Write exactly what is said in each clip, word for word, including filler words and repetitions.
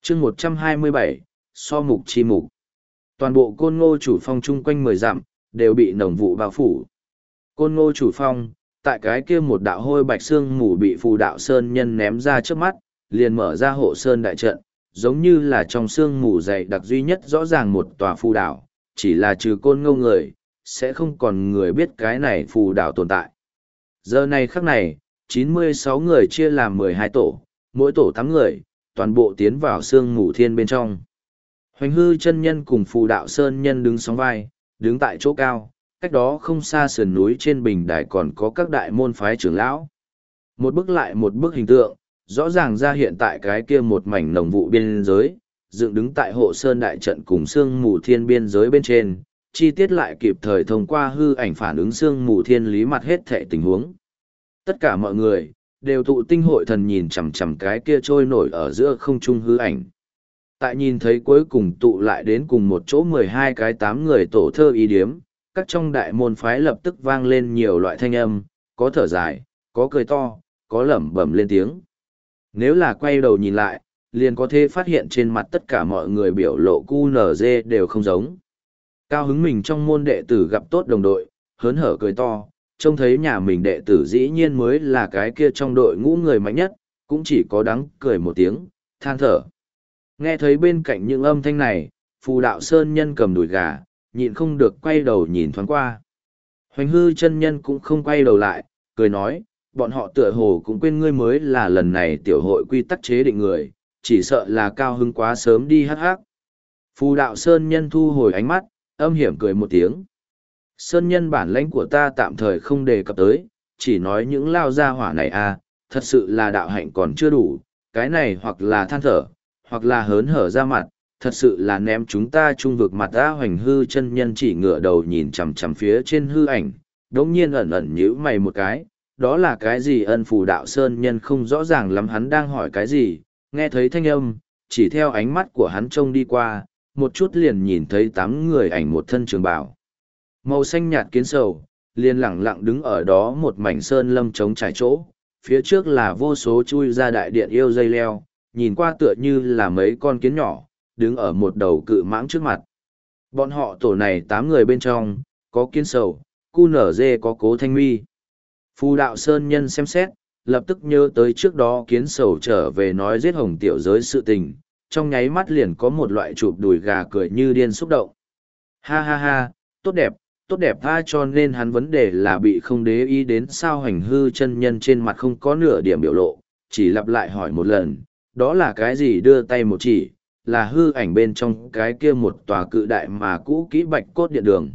chương một trăm hai mươi bảy, so mục chi mục. Toàn bộ côn ngô chủ phong chung quanh mười dặm, đều bị nồng vụ bao phủ. Côn ngô chủ phong, tại cái kia một đạo hôi bạch xương mù bị phù đạo sơn nhân ném ra trước mắt, liền mở ra hộ sơn đại trận, giống như là trong xương mù dày đặc duy nhất rõ ràng một tòa phù đảo, chỉ là trừ côn ngô người, sẽ không còn người biết cái này phù đảo tồn tại. Giờ này khắc này, chín mươi sáu người chia làm mười hai tổ, mỗi tổ tám người, toàn bộ tiến vào xương mù thiên bên trong. Hoành hư chân nhân cùng phù đạo sơn nhân đứng sóng vai, đứng tại chỗ cao, cách đó không xa sườn núi trên bình đài còn có các đại môn phái trưởng lão. Một bức lại một bức hình tượng, rõ ràng ra hiện tại cái kia một mảnh nồng vụ biên giới, dựng đứng tại hộ sơn đại trận cùng xương mù thiên biên giới bên trên, chi tiết lại kịp thời thông qua hư ảnh phản ứng xương mù thiên lý mặt hết thệ tình huống. Tất cả mọi người, đều tụ tinh hội thần nhìn chằm chằm cái kia trôi nổi ở giữa không trung hư ảnh. Tại nhìn thấy cuối cùng tụ lại đến cùng một chỗ mười hai cái tám người tổ thơ ý điếm, các trong đại môn phái lập tức vang lên nhiều loại thanh âm, có thở dài, có cười to, có lẩm bẩm lên tiếng. Nếu là quay đầu nhìn lại, liền có thể phát hiện trên mặt tất cả mọi người biểu lộ cu nở dê đều không giống. Cao hứng mình trong môn đệ tử gặp tốt đồng đội, hớn hở cười to, trông thấy nhà mình đệ tử dĩ nhiên mới là cái kia trong đội ngũ người mạnh nhất, cũng chỉ có đắng cười một tiếng, than thở. Nghe thấy bên cạnh những âm thanh này, phù đạo sơn nhân cầm đùi gà, nhịn không được quay đầu nhìn thoáng qua. Hoành hư chân nhân cũng không quay đầu lại, cười nói, bọn họ tựa hồ cũng quên ngươi mới là lần này tiểu hội quy tắc chế định người, chỉ sợ là cao hứng quá sớm đi hắc hắc. Phù đạo sơn nhân thu hồi ánh mắt, âm hiểm cười một tiếng. Sơn nhân bản lãnh của ta tạm thời không đề cập tới, chỉ nói những lao gia hỏa này à, thật sự là đạo hạnh còn chưa đủ, cái này hoặc là than thở, hoặc là hớn hở ra mặt, thật sự là ném chúng ta trung vực mặt ra. Hoành hư chân nhân chỉ ngửa đầu nhìn chằm chằm phía trên hư ảnh, đống nhiên ẩn ẩn nhíu mày một cái, đó là cái gì? Ân phù đạo sơn nhân không rõ ràng lắm hắn đang hỏi cái gì, nghe thấy thanh âm, chỉ theo ánh mắt của hắn trông đi qua, một chút liền nhìn thấy tám người ảnh một thân trường bào. Màu xanh nhạt kiến sầu, liền lẳng lặng đứng ở đó một mảnh sơn lâm trống trải chỗ, phía trước là vô số chui ra đại điện yêu dây leo, nhìn qua tựa như là mấy con kiến nhỏ, đứng ở một đầu cự mãng trước mặt. Bọn họ tổ này tám người bên trong, có kiến sầu, cu nở dê có cố thanh mi. Phù đạo sơn nhân xem xét, lập tức nhớ tới trước đó kiến sầu trở về nói giết hồng tiểu giới sự tình, trong nháy mắt liền có một loại chụp đùi gà cười như điên xúc động. Ha ha ha, tốt đẹp, tốt đẹp tha, cho nên hắn vấn đề là bị không để ý đến sao. Hành hư chân nhân trên mặt không có nửa điểm biểu lộ, chỉ lặp lại hỏi một lần, đó là cái gì? Đưa tay một chỉ, là hư ảnh bên trong cái kia một tòa cự đại mà cũ kỹ bạch cốt điện đường.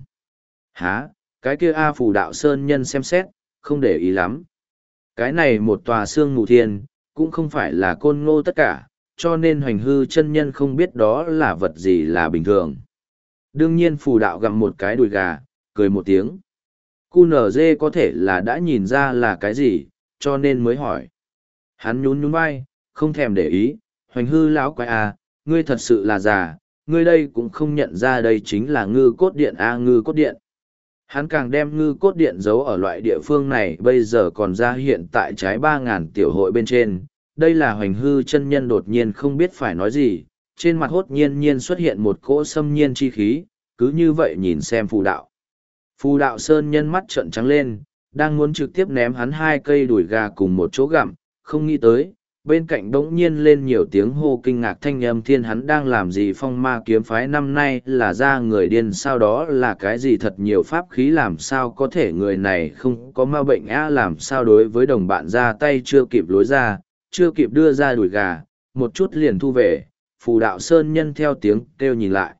Hả, cái kia A phù đạo sơn nhân xem xét, không để ý lắm. Cái này một tòa xương mù thiên, cũng không phải là côn ngô tất cả, cho nên hoành hư chân nhân không biết đó là vật gì là bình thường. Đương nhiên phù đạo gặm một cái đùi gà, cười một tiếng. Cu nở dê có thể là đã nhìn ra là cái gì, cho nên mới hỏi. Hắn nhún nhún vai, không thèm để ý, hoành hư lão quái à, ngươi thật sự là già, ngươi đây cũng không nhận ra đây chính là ngư cốt điện a. Ngư cốt điện. Hắn càng đem ngư cốt điện giấu ở loại địa phương này bây giờ còn ra hiện tại trái ba ngàn tiểu hội bên trên. Đây là hoành hư chân nhân đột nhiên không biết phải nói gì, trên mặt hốt nhiên nhiên xuất hiện một cỗ xâm nhiên chi khí, cứ như vậy nhìn xem phù đạo. Phù đạo sơn nhân mắt trợn trắng lên, đang muốn trực tiếp ném hắn hai cây đùi gà cùng một chỗ gặm, không nghĩ tới, bên cạnh bỗng nhiên lên nhiều tiếng hô kinh ngạc thanh âm thiên. Hắn đang làm gì? Phong ma kiếm phái năm nay là ra người điên sao? Đó là cái gì? Thật nhiều pháp khí, làm sao có thể người này không có ma bệnh á? Làm sao đối với đồng bạn ra tay chưa kịp lối ra, chưa kịp đưa ra đùi gà, một chút liền thu về. Phù đạo sơn nhân theo tiếng kêu nhìn lại.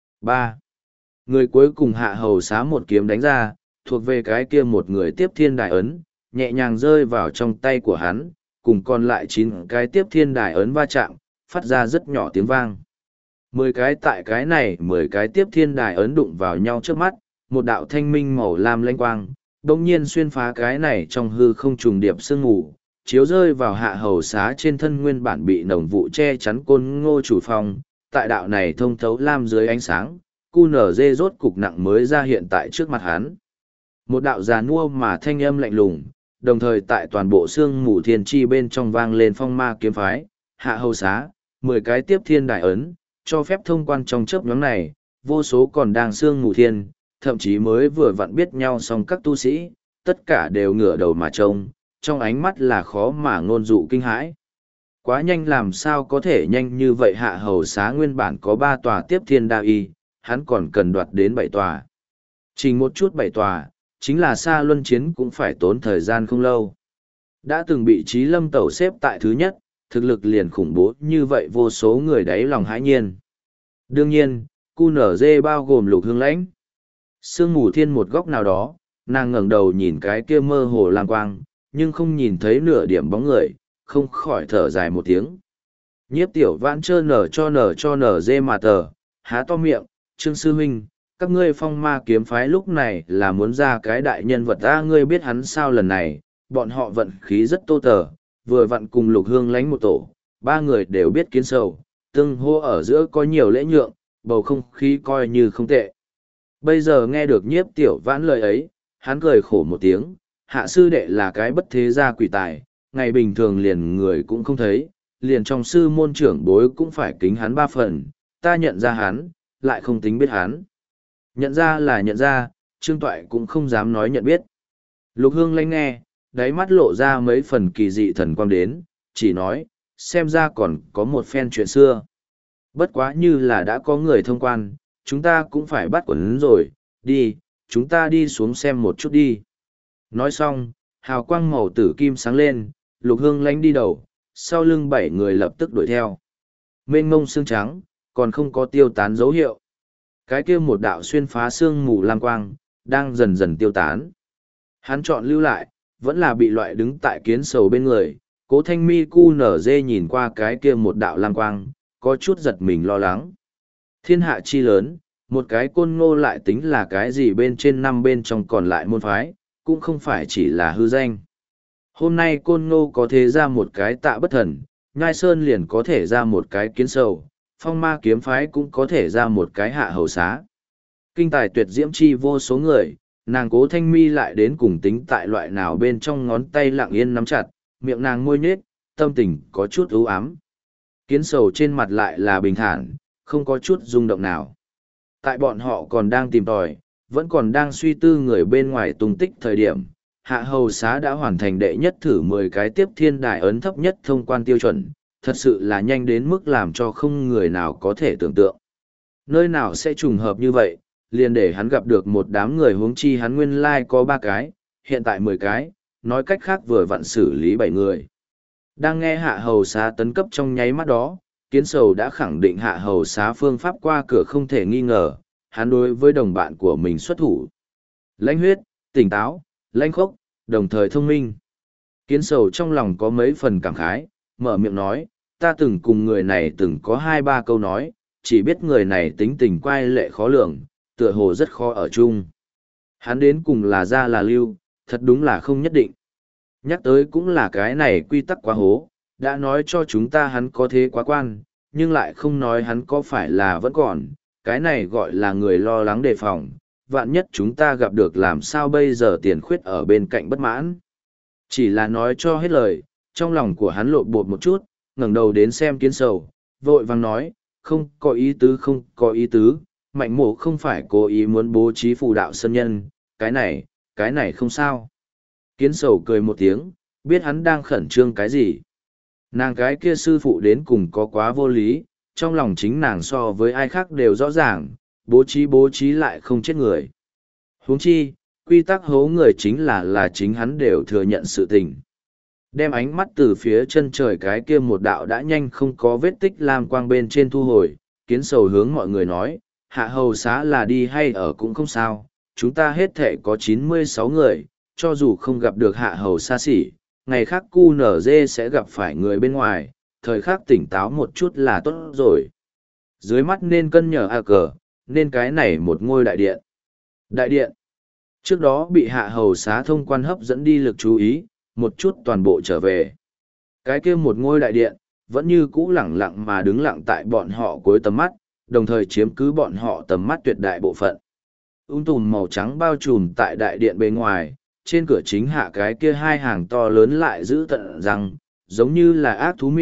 Ba người cuối cùng hạ hầu xá một kiếm đánh ra, thuộc về cái kia một người tiếp thiên đài ấn, nhẹ nhàng rơi vào trong tay của hắn, cùng còn lại chín cái tiếp thiên đài ấn va chạm, phát ra rất nhỏ tiếng vang. Mười cái tại cái này, mười cái tiếp thiên đài ấn đụng vào nhau trước mắt, một đạo thanh minh màu lam lanh quang, đồng nhiên xuyên phá cái này trong hư không trùng điệp sương mù, chiếu rơi vào hạ hầu xá trên thân nguyên bản bị nồng vụ che chắn côn ngô chủ phong. Tại đạo này thông thấu lam dưới ánh sáng, cu nở dê rốt cục nặng mới ra hiện tại trước mặt hắn. Một đạo già nua mà thanh âm lạnh lùng, đồng thời tại toàn bộ xương mù thiên chi bên trong vang lên phong ma kiếm phái, hạ hầu xá, mười cái tiếp thiên đại ấn, cho phép thông quan trong chớp nhoáng này, vô số còn đang sương mù thiên, thậm chí mới vừa vặn biết nhau xong các tu sĩ, tất cả đều ngửa đầu mà trông, trong ánh mắt là khó mà ngôn dụ kinh hãi. Quá nhanh làm sao có thể nhanh như vậy, hạ hầu xá nguyên bản có ba tòa tiếp thiên đa y, hắn còn cần đoạt đến bảy tòa. Chỉ một chút bảy tòa, chính là xa luân chiến cũng phải tốn thời gian không lâu. Đã từng bị Chí Lâm Tẩu xếp tại thứ nhất, thực lực liền khủng bố như vậy, vô số người đáy lòng hãi nhiên. Đương nhiên, cu nở dê bao gồm Lục Hương Lãnh. Sương mù thiên một góc nào đó, nàng ngẩng đầu nhìn cái kia mơ hồ lang quang, nhưng không nhìn thấy nửa điểm bóng người, không khỏi thở dài một tiếng. Nhiếp Tiểu Vãn trơ nở cho nở cho nở dê mà tờ, há to miệng, Trương Sư Huynh, các ngươi Phong Ma kiếm phái lúc này là muốn ra cái đại nhân vật ta, ngươi biết hắn sao? Lần này, bọn họ vận khí rất tô tờ, vừa vặn cùng Lục Hương Lãnh một tổ, ba người đều biết kiến sầu, tương hô ở giữa có nhiều lễ nhượng, bầu không khí coi như không tệ. Bây giờ nghe được Nhiếp Tiểu Vãn lời ấy, hắn cười khổ một tiếng, hạ sư đệ là cái bất thế gia quỷ tài, ngày bình thường liền người cũng không thấy, liền trong sư môn trưởng bối cũng phải kính hắn ba phần, ta nhận ra hắn, lại không tính biết hắn. Nhận ra là nhận ra, Trương Toại cũng không dám nói nhận biết. Lục Hương Lãnh nghe, đáy mắt lộ ra mấy phần kỳ dị thần quang đến, chỉ nói, xem ra còn có một phen chuyện xưa. Bất quá như là đã có người thông quan, chúng ta cũng phải bắt quần rồi, đi, chúng ta đi xuống xem một chút đi. Nói xong, hào quang màu tử kim sáng lên, Lục Hương Lãnh đi đầu, sau lưng bảy người lập tức đuổi theo. Mênh mông xương trắng, còn không có tiêu tán dấu hiệu. Cái kia một đạo xuyên phá xương mù lam quang, đang dần dần tiêu tán. Hắn chọn lưu lại, vẫn là bị loại đứng tại kiến sầu bên người, Cố Thanh Mi cu nở dê nhìn qua cái kia một đạo lam quang, có chút giật mình lo lắng. Thiên hạ chi lớn, một cái côn ngô lại tính là cái gì bên trên năm bên trong còn lại môn phái, cũng không phải chỉ là hư danh. Hôm nay côn ngô có thể ra một cái Tạ Bất Thần, Nhai Sơn liền có thể ra một cái kiến sầu, Phong Ma kiếm phái cũng có thể ra một cái hạ hầu xá. Kinh tài tuyệt diễm chi vô số người, nàng Cố Thanh Mi lại đến cùng tính tại loại nào bên trong ngón tay lặng yên nắm chặt, miệng nàng môi nhếch, tâm tình có chút ưu ám. Kiến sầu trên mặt lại là bình thản, không có chút rung động nào. Tại bọn họ còn đang tìm tòi, vẫn còn đang suy tư người bên ngoài tung tích thời điểm, hạ hầu xá đã hoàn thành đệ nhất thử mười cái tiếp thiên đại ấn thấp nhất thông quan tiêu chuẩn, thật sự là nhanh đến mức làm cho không người nào có thể tưởng tượng. Nơi nào sẽ trùng hợp như vậy, liền để hắn gặp được một đám người, huống chi hắn nguyên lai like có ba cái, hiện tại mười cái, nói cách khác vừa vặn xử lý bảy người. Đang nghe hạ hầu xá tấn cấp trong nháy mắt đó, kiến sầu đã khẳng định hạ hầu xá phương pháp qua cửa không thể nghi ngờ, hắn đối với đồng bạn của mình xuất thủ. Lãnh huyết, tỉnh táo, lãnh khốc, đồng thời thông minh. Kiến sầu trong lòng có mấy phần cảm khái, mở miệng nói, ta từng cùng người này từng có hai ba câu nói, chỉ biết người này tính tình quái lệ khó lường, tựa hồ rất khó ở chung. Hắn đến cùng là ra là lưu, thật đúng là không nhất định. Nhắc tới cũng là cái này quy tắc quá hố, đã nói cho chúng ta hắn có thế quá quan, nhưng lại không nói hắn có phải là vẫn còn, cái này gọi là người lo lắng đề phòng, vạn nhất chúng ta gặp được làm sao bây giờ, tiền khuyết ở bên cạnh bất mãn. Chỉ là nói cho hết lời, trong lòng của hắn lộn bột một chút, ngẩng đầu đến xem kiến sầu, vội vàng nói, không có ý tứ không có ý tứ, mạnh mộ không phải cố ý muốn bố trí phù đạo sân nhân, cái này, cái này không sao. Kiến sầu cười một tiếng, biết hắn đang khẩn trương cái gì. Nàng cái kia sư phụ đến cùng có quá vô lý, trong lòng chính nàng so với ai khác đều rõ ràng, bố trí bố trí lại không chết người. Huống chi, quy tắc hố người chính là là chính hắn đều thừa nhận sự tình. Đem ánh mắt từ phía chân trời cái kia một đạo đã nhanh không có vết tích lam quang bên trên thu hồi, kiến sầu hướng mọi người nói, hạ hầu xá là đi hay ở cũng không sao, chúng ta hết thể có chín mươi sáu người, cho dù không gặp được hạ hầu xa xỉ, ngày khác cu nở dê sẽ gặp phải người bên ngoài, thời khắc tỉnh táo một chút là tốt rồi. Dưới mắt nên cân nhở a cờ, nên cái này một ngôi đại điện. Đại điện. Trước đó bị hạ hầu xá thông quan hấp dẫn đi lực chú ý, một chút toàn bộ trở về. Cái kia một ngôi đại điện, vẫn như cũ lẳng lặng mà đứng lặng tại bọn họ cuối tầm mắt, đồng thời chiếm cứ bọn họ tầm mắt tuyệt đại bộ phận. Ung tùm màu trắng bao trùm tại đại điện bên ngoài, trên cửa chính hạ cái kia hai hàng to lớn lại giữ tận răng, giống như là ác thú miệng,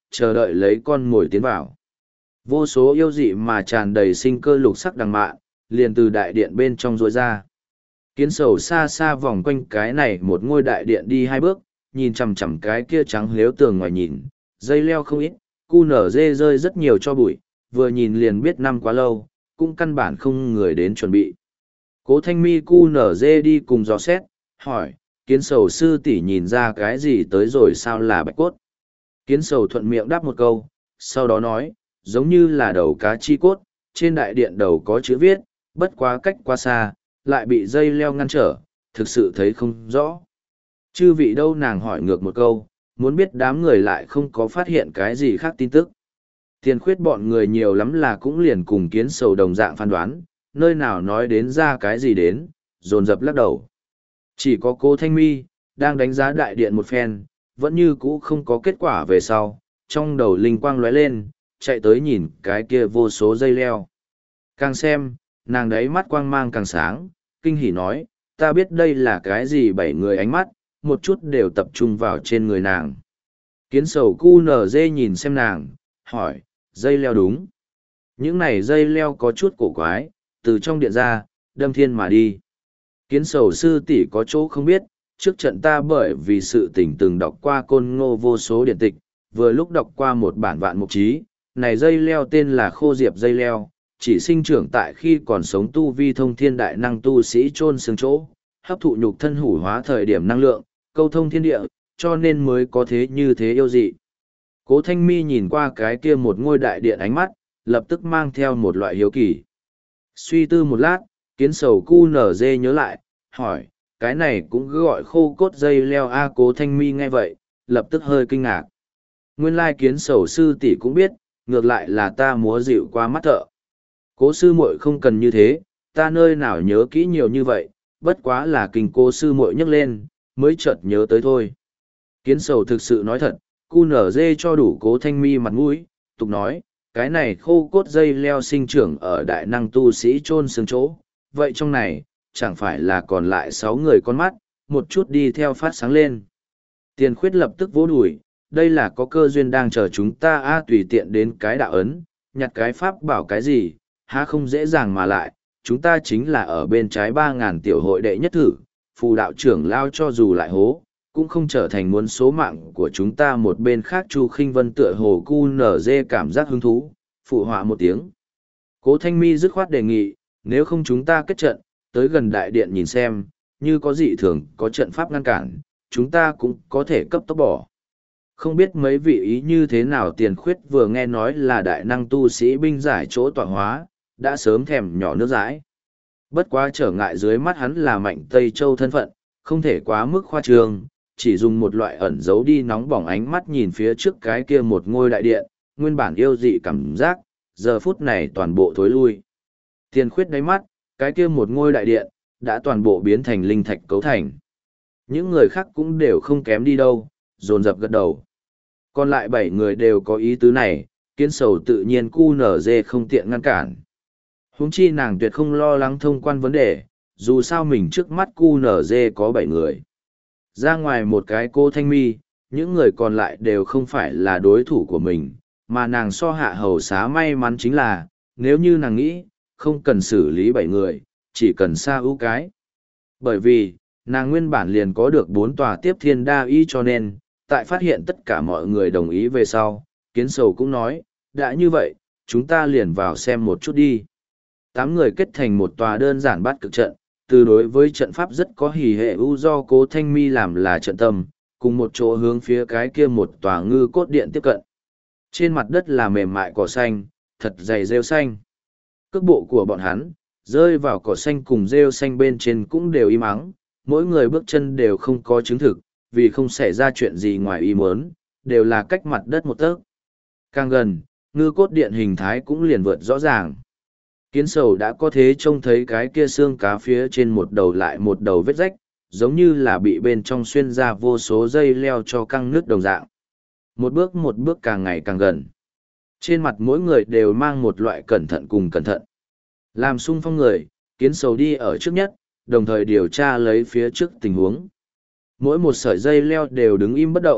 chờ đợi lấy con mồi tiến vào. Vô số yêu dị mà tràn đầy sinh cơ lục sắc đằng mạn, liền từ đại điện bên trong rối ra. Kiến sầu xa xa vòng quanh cái này một ngôi đại điện đi hai bước, nhìn chằm chằm cái kia trắng lếu tường ngoài nhìn, dây leo không ít, cu nở dê rơi rất nhiều cho bụi, vừa nhìn liền biết năm quá lâu, cũng căn bản không người đến chuẩn bị. Cố Thanh Mi cu nở dê đi cùng dò xét, hỏi, kiến sầu sư tỷ nhìn ra cái gì tới rồi sao là bạch cốt. Kiến sầu thuận miệng đáp một câu, sau đó nói, giống như là đầu cá chi cốt, trên đại điện đầu có chữ viết, bất quá cách quá xa, lại bị dây leo ngăn trở, thực sự thấy không rõ. Chư vị đâu, nàng hỏi ngược một câu, muốn biết đám người lại không có phát hiện cái gì khác tin tức. Tiền khuyết bọn người nhiều lắm là cũng liền cùng kiến sầu đồng dạng phán đoán, nơi nào nói đến ra cái gì đến, dồn dập lắc đầu. Chỉ có cô Thanh Mi, đang đánh giá đại điện một phen, vẫn như cũ không có kết quả về sau, trong đầu linh quang lóe lên, chạy tới nhìn cái kia vô số dây leo. Càng xem, nàng đấy mắt quang mang càng sáng, kinh hỉ nói, ta biết đây là cái gì, bảy người ánh mắt, một chút đều tập trung vào trên người nàng. Kiến sầu cu nở dê nhìn xem nàng, hỏi, dây leo đúng. Những này dây leo có chút cổ quái, từ trong điện ra, đâm thiên mà đi. Kiến sầu sư tỷ có chỗ không biết, trước trận ta bởi vì sự tỉnh từng đọc qua côn ngô vô số điện tịch, vừa lúc đọc qua một bản vạn mục trí, này dây leo tên là khô diệp dây leo, chỉ sinh trưởng tại khi còn sống tu vi thông thiên đại năng tu sĩ chôn xương chỗ, hấp thụ nhục thân hủ hóa thời điểm năng lượng, câu thông thiên địa, cho nên mới có thế như thế yêu dị. Cố Thanh Mi nhìn qua cái kia một ngôi đại điện ánh mắt, lập tức mang theo một loại hiếu kỳ. Suy tư một lát, kiến sầu cu nở dê nhớ lại, hỏi, cái này cũng gọi khô cốt dây leo a à? Cố Thanh Mi nghe vậy, lập tức hơi kinh ngạc. Nguyên lai kiến sầu sư tỷ cũng biết, ngược lại là ta múa dịu qua mắt thợ. Cố sư muội không cần như thế, ta nơi nào nhớ kỹ nhiều như vậy, bất quá là kinh cô sư muội nhắc lên, mới chợt nhớ tới thôi. Kiến sầu thực sự nói thật, cu nở dê cho đủ Cố Thanh Mi mặt mũi, tục nói, cái này khô cốt dây leo sinh trưởng ở đại năng tu sĩ chôn xương chỗ, vậy trong này, chẳng phải là còn lại sáu người con mắt, một chút đi theo phát sáng lên. Tiền khuyết lập tức vỗ đùi, đây là có cơ duyên đang chờ chúng ta a tùy tiện đến cái đạo ấn, nhặt cái pháp bảo cái gì, há không dễ dàng mà lại, chúng ta chính là ở bên trái ba ngàn tiểu hội đệ nhất thử, phù đạo trưởng lao cho dù lại hố, cũng không trở thành muốn số mạng của chúng ta. Một bên khác Chu Khinh Vân tựa hồ cu nở dê cảm giác hứng thú, phụ họa một tiếng. Cố Thanh Mi dứt khoát đề nghị, nếu không chúng ta kết trận, tới gần đại điện nhìn xem, như có dị thường có trận pháp ngăn cản, chúng ta cũng có thể cấp tốc bỏ. Không biết mấy vị ý như thế nào. Tiền khuyết vừa nghe nói là đại năng tu sĩ binh giải chỗ tọa hóa, đã sớm thèm nhỏ nước dãi. Bất quá trở ngại dưới mắt hắn là Mạnh Tây Châu thân phận, không thể quá mức khoa trương, chỉ dùng một loại ẩn giấu đi nóng bỏng ánh mắt nhìn phía trước cái kia một ngôi đại điện, nguyên bản yêu dị cảm giác, giờ phút này toàn bộ thối lui. Tiền khuyết đáy mắt, cái kia một ngôi đại điện, đã toàn bộ biến thành linh thạch cấu thành. Những người khác cũng đều không kém đi đâu, dồn dập gật đầu. Còn lại bảy người đều có ý tứ này, kiến sầu tự nhiên cu nở dê không tiện ngăn cản. Huống chi nàng tuyệt không lo lắng thông quan vấn đề, dù sao mình trước mắt cu nở dê có bảy người. Ra ngoài một cái cô Thanh Mi, những người còn lại đều không phải là đối thủ của mình, mà nàng so hạ hầu xá may mắn chính là, nếu như nàng nghĩ, không cần xử lý bảy người, chỉ cần xa ưu cái. Bởi vì, nàng nguyên bản liền có được bốn tòa tiếp thiên đa y, cho nên, tại phát hiện tất cả mọi người đồng ý về sau, kiến sầu cũng nói, đã như vậy, chúng ta liền vào xem một chút đi. Tám người kết thành một tòa đơn giản bát cực trận, từ đối với trận pháp rất có hỉ hệ ưu do Cố Thanh Mi làm là trận tâm, cùng một chỗ hướng phía cái kia một tòa ngư cốt điện tiếp cận. Trên mặt đất là mềm mại cỏ xanh, thật dày rêu xanh. Cước bộ của bọn hắn, rơi vào cỏ xanh cùng rêu xanh bên trên cũng đều im ắng, mỗi người bước chân đều không có chứng thực, vì không xảy ra chuyện gì ngoài ý muốn, đều là cách mặt đất một tấc. Càng gần, ngư cốt điện hình thái cũng liền vượt rõ ràng. Kiến sầu đã có thế trông thấy cái kia xương cá phía trên một đầu lại một đầu vết rách, giống như là bị bên trong xuyên ra vô số dây leo cho căng nước đồng dạng. Một bước một bước càng ngày càng gần. Trên mặt mỗi người đều mang một loại cẩn thận cùng cẩn thận. Làm sung phong người, kiến sầu đi ở trước nhất, đồng thời điều tra lấy phía trước tình huống. Mỗi một sợi dây leo đều đứng im bất động,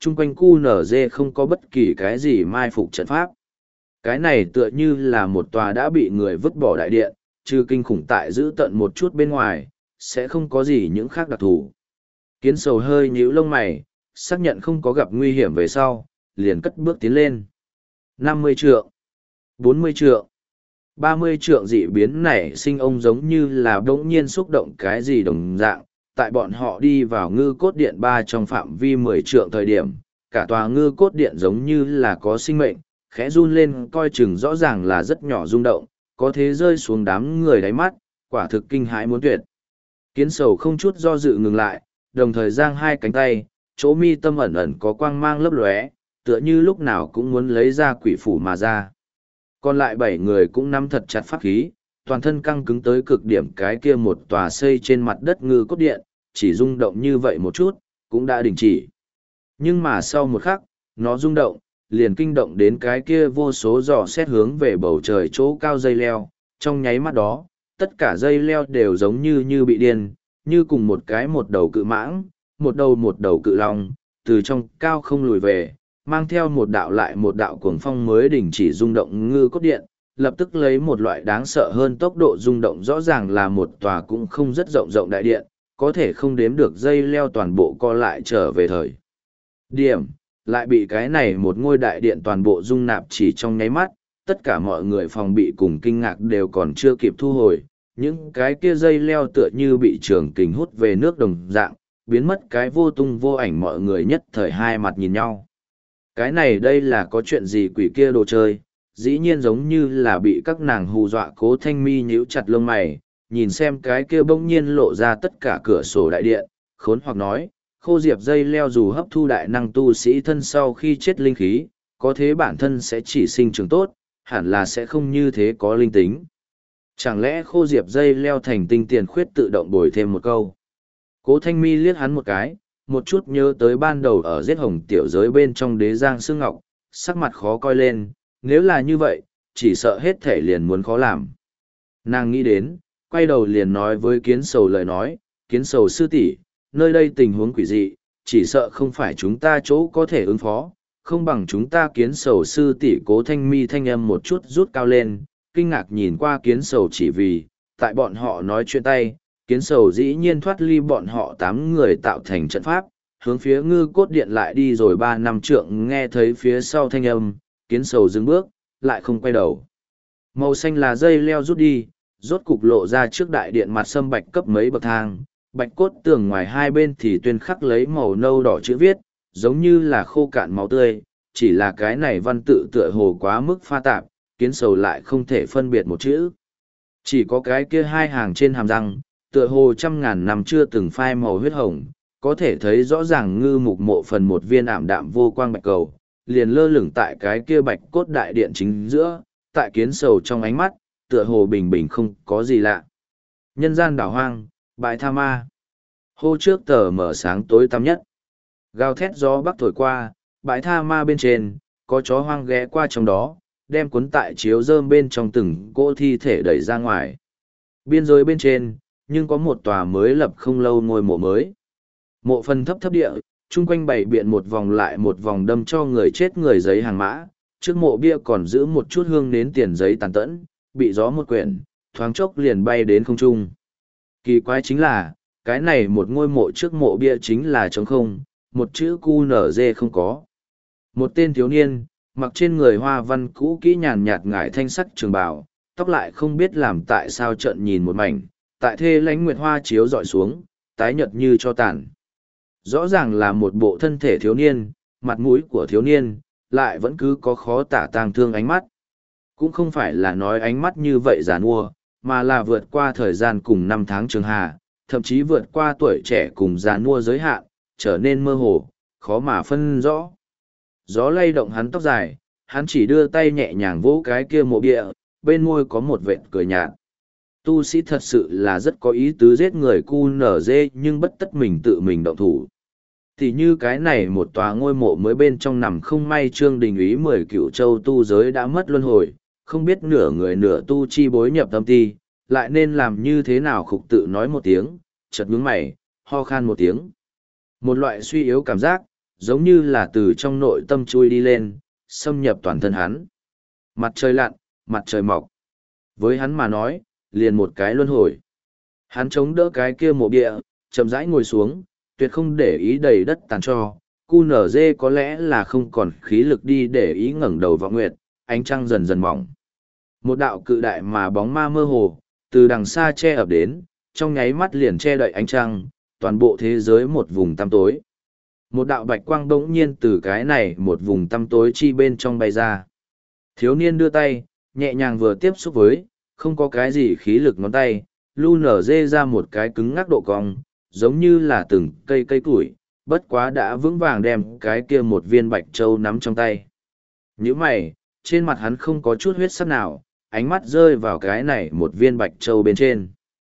chung quanh cu nở dê không có bất kỳ cái gì mai phục trận pháp. Cái này tựa như là một tòa đã bị người vứt bỏ đại điện, trừ kinh khủng tại giữ tận một chút bên ngoài, sẽ không có gì những khác đặc thù. Kiến sầu hơi nhíu lông mày, xác nhận không có gặp nguy hiểm về sau, liền cất bước tiến lên. năm mươi trượng, bốn mươi trượng, ba mươi trượng dị biến nảy sinh ông giống như là đống nhiên xúc động cái gì đồng dạng. Tại bọn họ đi vào ngư cốt điện ba trong phạm vi mười trượng thời điểm, cả tòa ngư cốt điện giống như là có sinh mệnh, khẽ run lên coi chừng rõ ràng là rất nhỏ rung động, có thế rơi xuống đám người đáy mắt, quả thực kinh hãi muốn tuyệt. Kiến sầu không chút do dự ngừng lại, đồng thời giang hai cánh tay, chỗ mi tâm ẩn ẩn có quang mang lấp lóe, tựa như lúc nào cũng muốn lấy ra quỷ phủ mà ra. Còn lại bảy người cũng nắm thật chặt pháp khí, toàn thân căng cứng tới cực điểm, cái kia một tòa xây trên mặt đất ngư cốt điện, chỉ rung động như vậy một chút, cũng đã đình chỉ. Nhưng mà sau một khắc, nó rung động, liền kinh động đến cái kia vô số dò xét hướng về bầu trời chỗ cao dây leo, trong nháy mắt đó, tất cả dây leo đều giống như như bị điên, như cùng một cái một đầu cự mãng, một đầu một đầu cự long, từ trong cao không lùi về, mang theo một đạo lại một đạo cuồng phong mới đình chỉ rung động ngư cốt điện, lập tức lấy một loại đáng sợ hơn tốc độ rung động, rõ ràng là một tòa cũng không rất rộng rộng đại điện, có thể không đếm được dây leo toàn bộ co lại trở về thời điểm, lại bị cái này một ngôi đại điện toàn bộ rung nạp chỉ trong nháy mắt, tất cả mọi người phòng bị cùng kinh ngạc đều còn chưa kịp thu hồi, những cái kia dây leo tựa như bị trường kình hút về nước đồng dạng, biến mất cái vô tung vô ảnh, mọi người nhất thời hai mặt nhìn nhau. Cái này đây là có chuyện gì quỷ kia đồ chơi, dĩ nhiên giống như là bị các nàng hù dọa. Cố Thanh Mi nhíu chặt lông mày, nhìn xem cái kia bỗng nhiên lộ ra tất cả cửa sổ đại điện, khốn hoặc nói, khô diệp dây leo dù hấp thu đại năng tu sĩ thân sau khi chết linh khí, có thế bản thân sẽ chỉ sinh trưởng tốt, hẳn là sẽ không như thế có linh tính. Chẳng lẽ khô diệp dây leo thành tinh tiền khuyết tự động bồi thêm một câu. Cố Thanh Mi liếc hắn một cái, một chút nhớ tới ban đầu ở giết hồng tiểu giới bên trong đế giang sương ngọc, sắc mặt khó coi lên, nếu là như vậy, chỉ sợ hết thể liền muốn khó làm. Nàng nghĩ đến, quay đầu liền nói với kiến sầu lời nói, kiến sầu sư tỷ, nơi đây tình huống quỷ dị, chỉ sợ không phải chúng ta chỗ có thể ứng phó, không bằng chúng ta. Kiến sầu sư tỷ Cố Thanh Mi thanh âm một chút rút cao lên, kinh ngạc nhìn qua kiến sầu, chỉ vì, tại bọn họ nói chuyện tay, kiến sầu dĩ nhiên thoát ly bọn họ tám người tạo thành trận pháp, hướng phía ngư cốt điện lại đi rồi ba năm trượng. Nghe thấy phía sau thanh âm, kiến sầu dừng bước, lại không quay đầu. Màu xanh là dây leo rút đi, rốt cục lộ ra trước đại điện mặt sâm bạch cấp mấy bậc thang, bạch cốt tường ngoài hai bên thì tuyên khắc lấy màu nâu đỏ chữ viết, giống như là khô cạn máu tươi, chỉ là cái này văn tự tựa hồ quá mức pha tạp, kiến sầu lại không thể phân biệt một chữ. Chỉ có cái kia hai hàng trên hàm răng, tựa hồ trăm ngàn năm chưa từng phai màu huyết hồng, có thể thấy rõ ràng ngư mục mộ phần một viên ảm đạm vô quang bạch cầu, liền lơ lửng tại cái kia bạch cốt đại điện chính giữa, tại kiến sầu trong ánh mắt, tựa hồ bình bình không có gì lạ. Nhân gian đảo hoang, bãi tha ma. Hô trước tờ mở sáng tối tăm nhất. Gào thét gió bắc thổi qua, bãi tha ma bên trên, có chó hoang ghé qua trong đó, đem cuốn tại chiếu rơm bên trong từng cỗ thi thể đẩy ra ngoài. Biên giới bên trên, nhưng có một tòa mới lập không lâu ngôi mộ mới. Mộ phần thấp thấp địa, chung quanh bày biện một vòng lại một vòng đâm cho người chết người giấy hàng mã, trước mộ bia còn giữ một chút hương nến tiền giấy tàn tẫn, bị gió một quyển, thoáng chốc liền bay đến không trung. Kỳ quái chính là, cái này một ngôi mộ trước mộ bia chính là trống không, một chữ cu nở dê không có. Một tên thiếu niên, mặc trên người hoa văn cũ kỹ nhàn nhạt ngải thanh sắc trường bào, tóc lại không biết làm tại sao trợn nhìn một mảnh, tại thê lánh nguyệt hoa chiếu dọi xuống, tái nhợt như cho tàn. Rõ ràng là một bộ thân thể thiếu niên, mặt mũi của thiếu niên, lại vẫn cứ có khó tả tang thương ánh mắt. Cũng không phải là nói ánh mắt như vậy già nua, mà là vượt qua thời gian cùng năm tháng trường hà, thậm chí vượt qua tuổi trẻ cùng già nua giới hạn, trở nên mơ hồ, khó mà phân rõ. Gió lay động hắn tóc dài, hắn chỉ đưa tay nhẹ nhàng vỗ cái kia mộ bia, bên môi có một vệt cười nhạt. Tu sĩ thật sự là rất có ý tứ giết người cu nở dê, nhưng bất tất mình tự mình động thủ. Thì như cái này một tòa ngôi mộ mới bên trong nằm không may Trương Đình Úy mười cựu châu tu giới đã mất luân hồi, không biết nửa người nửa tu chi bối nhập tâm ti, lại nên làm như thế nào. Khục tự nói một tiếng, chợt nhướng mày, ho khan một tiếng. Một loại suy yếu cảm giác, giống như là từ trong nội tâm chui đi lên, xâm nhập toàn thân hắn. Mặt trời lặn, mặt trời mọc. Với hắn mà nói, liền một cái luân hồi. Hắn chống đỡ cái kia mộ địa, chậm rãi ngồi xuống, tuyệt không để ý đầy đất tàn cho. Cu nở dê có lẽ là không còn khí lực đi để ý ngẩng đầu vào nguyệt, ánh trăng dần dần mỏng. Một đạo cự đại mà bóng ma mơ hồ, từ đằng xa che ập đến, trong nháy mắt liền che đậy ánh trăng, toàn bộ thế giới một vùng tăm tối. Một đạo bạch quang bỗng nhiên từ cái này một vùng tăm tối chi bên trong bay ra. Thiếu niên đưa tay, nhẹ nhàng vừa tiếp xúc với, không có cái gì khí lực ngón tay, lu nở dê ra một cái cứng ngắc độ cong, giống như là từng cây cây củi, bất quá đã vững vàng đem cái kia một viên bạch châu nắm trong tay. Những mày, trên mặt hắn không có chút huyết sắc nào, ánh mắt rơi vào cái này một viên bạch châu bên trên.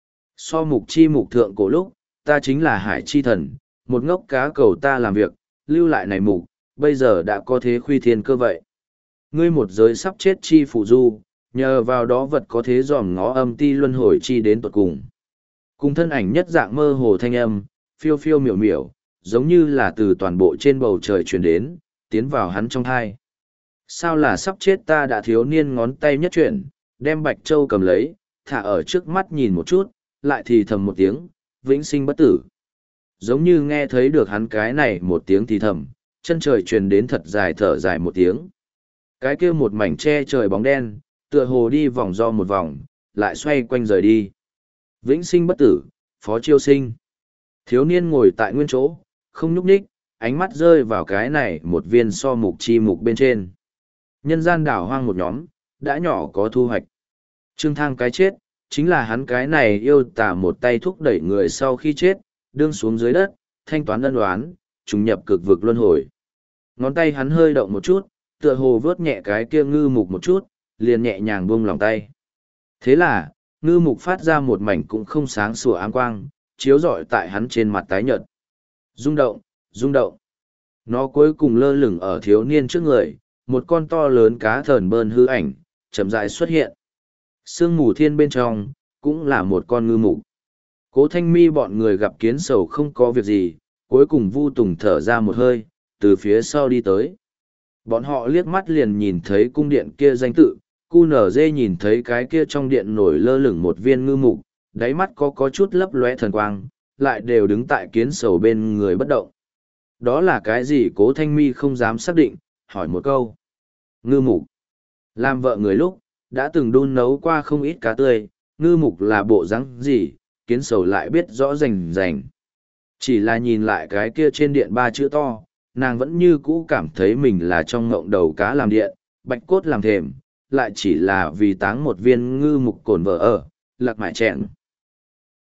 So mục chi mục thượng cổ lúc, ta chính là hải chi thần, một ngốc cá cầu ta làm việc, lưu lại này mục, bây giờ đã có thế khuy thiên cơ vậy. Ngươi một giới sắp chết chi phụ du, nhờ vào đó vật có thế dòm ngó âm ti luân hồi chi đến tuột cùng. Cùng thân ảnh nhất dạng mơ hồ thanh âm, phiêu phiêu miểu miểu, giống như là từ toàn bộ trên bầu trời truyền đến, tiến vào hắn trong thai. Sao là sắp chết ta đã thiếu niên ngón tay nhất chuyển, đem Bạch Châu cầm lấy, thả ở trước mắt nhìn một chút, lại thì thầm một tiếng, vĩnh sinh bất tử. Giống như nghe thấy được hắn cái này một tiếng thì thầm, chân trời truyền đến thật dài thở dài một tiếng. Cái kia một mảnh che trời bóng đen, tựa hồ đi vòng do một vòng, lại xoay quanh rời đi. Vĩnh sinh bất tử, phó chiêu sinh. Thiếu niên ngồi tại nguyên chỗ, không nhúc nhích, ánh mắt rơi vào cái này một viên so mục chi mục bên trên. Nhân gian đảo hoang một nhóm, đã nhỏ có thu hoạch. Trương Thang cái chết, chính là hắn cái này yêu tả một tay thúc đẩy người sau khi chết, đương xuống dưới đất, thanh toán ân oán, trùng nhập cực vực luân hồi. Ngón tay hắn hơi động một chút, tựa hồ vớt nhẹ cái kia ngư mục một chút, liền nhẹ nhàng buông lòng tay. Thế là, ngư mục phát ra một mảnh cũng không sáng sủa áng quang, chiếu rọi tại hắn trên mặt tái nhợt. Rung động, rung động. Nó cuối cùng lơ lửng ở thiếu niên trước người, một con to lớn cá thờn bơn hư ảnh, chậm rãi xuất hiện. Sương mù thiên bên trong, cũng là một con ngư mục. Cố Thanh Mi bọn người gặp kiến sầu không có việc gì, cuối cùng Vu Tùng thở ra một hơi, từ phía sau đi tới. Bọn họ liếc mắt liền nhìn thấy cung điện kia danh tự, cu nở dê nhìn thấy cái kia trong điện nổi lơ lửng một viên ngư mục, đáy mắt có có chút lấp lóe thần quang, lại đều đứng tại kiến sầu bên người bất động. Đó là cái gì Cố Thanh Mi không dám xác định, hỏi một câu. Ngư mục. Làm vợ người lúc, đã từng đun nấu qua không ít cá tươi, ngư mục là bộ rắn gì, kiến sầu lại biết rõ rành rành. Chỉ là nhìn lại cái kia trên điện ba chữ to, nàng vẫn như cũ cảm thấy mình là trong ngộng đầu cá làm điện, bạch cốt làm thềm, lại chỉ là vì táng một viên ngư mục cồn vợ ở, lạc mại chẹn.